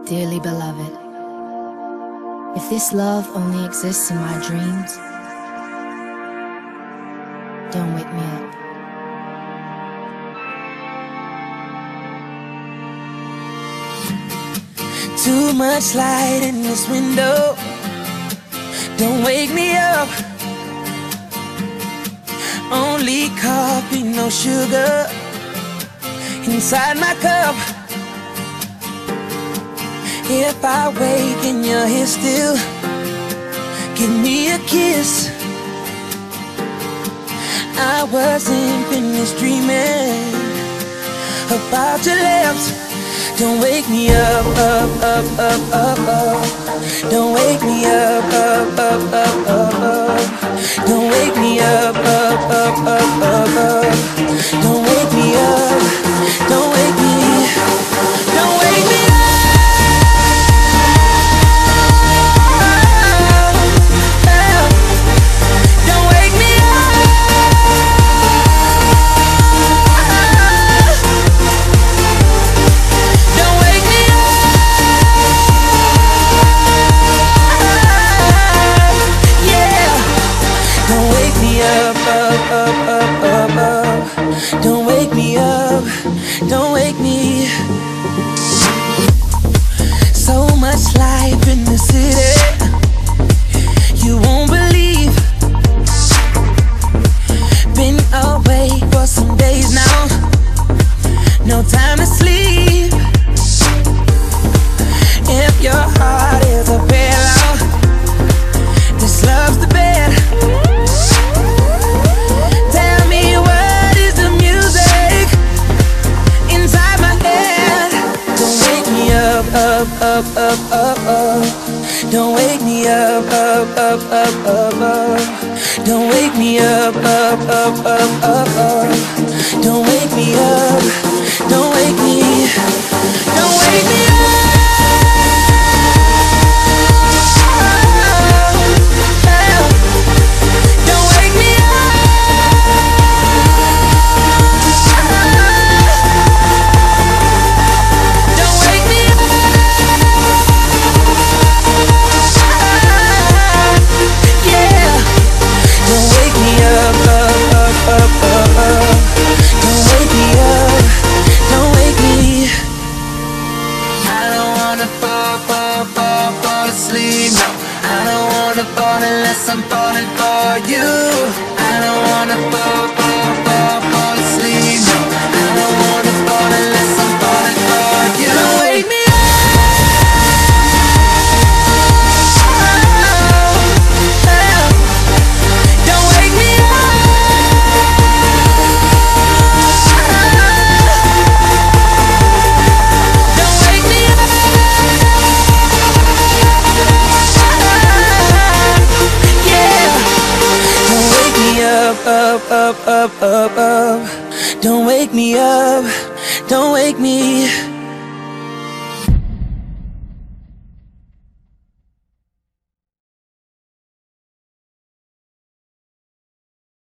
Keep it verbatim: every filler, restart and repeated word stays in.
Dearly beloved, if this love only exists in my dreams, don't wake me up. Too much light in this window, don't wake me up. Only coffee, no sugar inside my cup. If I wake and you're here still, give me a kiss. I wasn't finished dreaming about your lips. Don't wake me up, up, up, up, up, up. Don't wake me up, up, up, up, up, up. Don't wake me up, up, up, up, up, up. Don't wake me up, don't wake me, don't wake me up. Don't wake me up, don't wake me. So much life in the city, you won't believe. Been away for some days now, no time to sleep. If your heart is a pillow, this love's the bed. Up, up, up, up, up. Don't wake me up, up, up, up, up, up. Don't wake me up, up, up, up, up, up. Don't wake me up, don't wake me, don't wake me up. Unless I'm falling for you, I don't wanna fall, fall, fall, fall asleep. No, I don't wanna fall unless I'm falling for you. Don't wake me up. Don't wake me up. Don't wake me up. Up, up, up, up, up. Don't wake me up, don't wake me.